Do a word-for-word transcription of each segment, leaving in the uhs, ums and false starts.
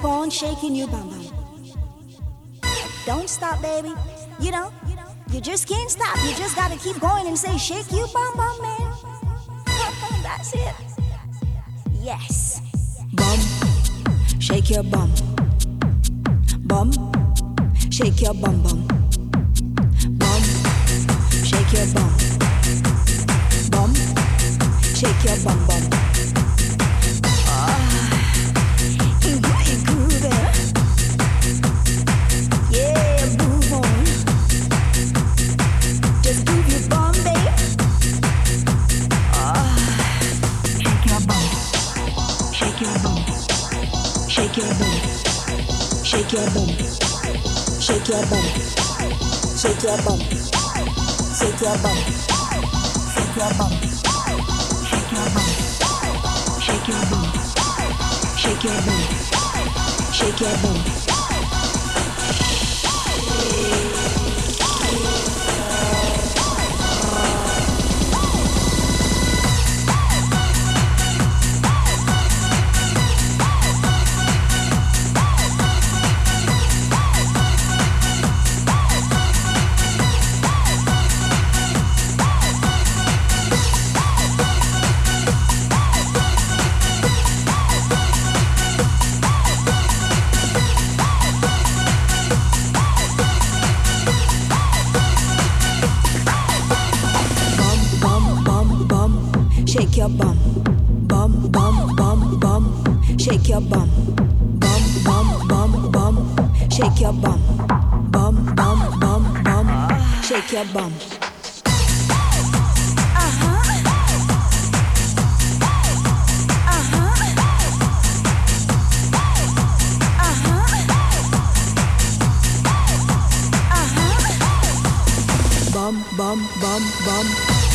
keep on shaking your bum bum. Don't stop, baby. You know, you just can't stop. You just gotta keep going and say, shake your bum bum, man. That's it. Yes. Bum, shake your bum. Bum, shake your bum bum. Bum, shake your bum. Bum, shake your bum bum. Ah, you got your groove in. Yeah, move on. Just move your bum, babe. Ah, shake your bum. Shake your bum. Shake your bum. Shake your bum. Shake your bum. Shake your bum. Shake your bum. Shake your bum. Shake your bum. Shake your bum. Shake your bum. Shake your bum. Shake your bum, bum, bum, bum, bum. Shake your bum, bum, bum, bum, bum. Shake your bum, bum, bum, bum, bum. Shake your bum. Bum, bum, bum, bum.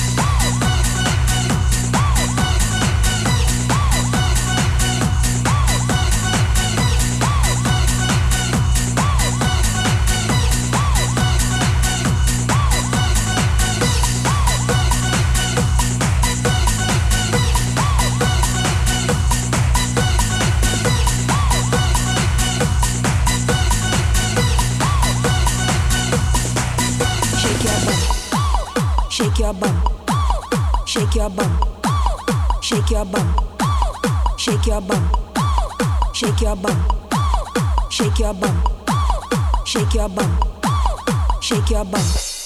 Shake your bum, shake your bum, shake your bum, shake your bum, shake your bum, shake your bum, shake your bum, shake your bum.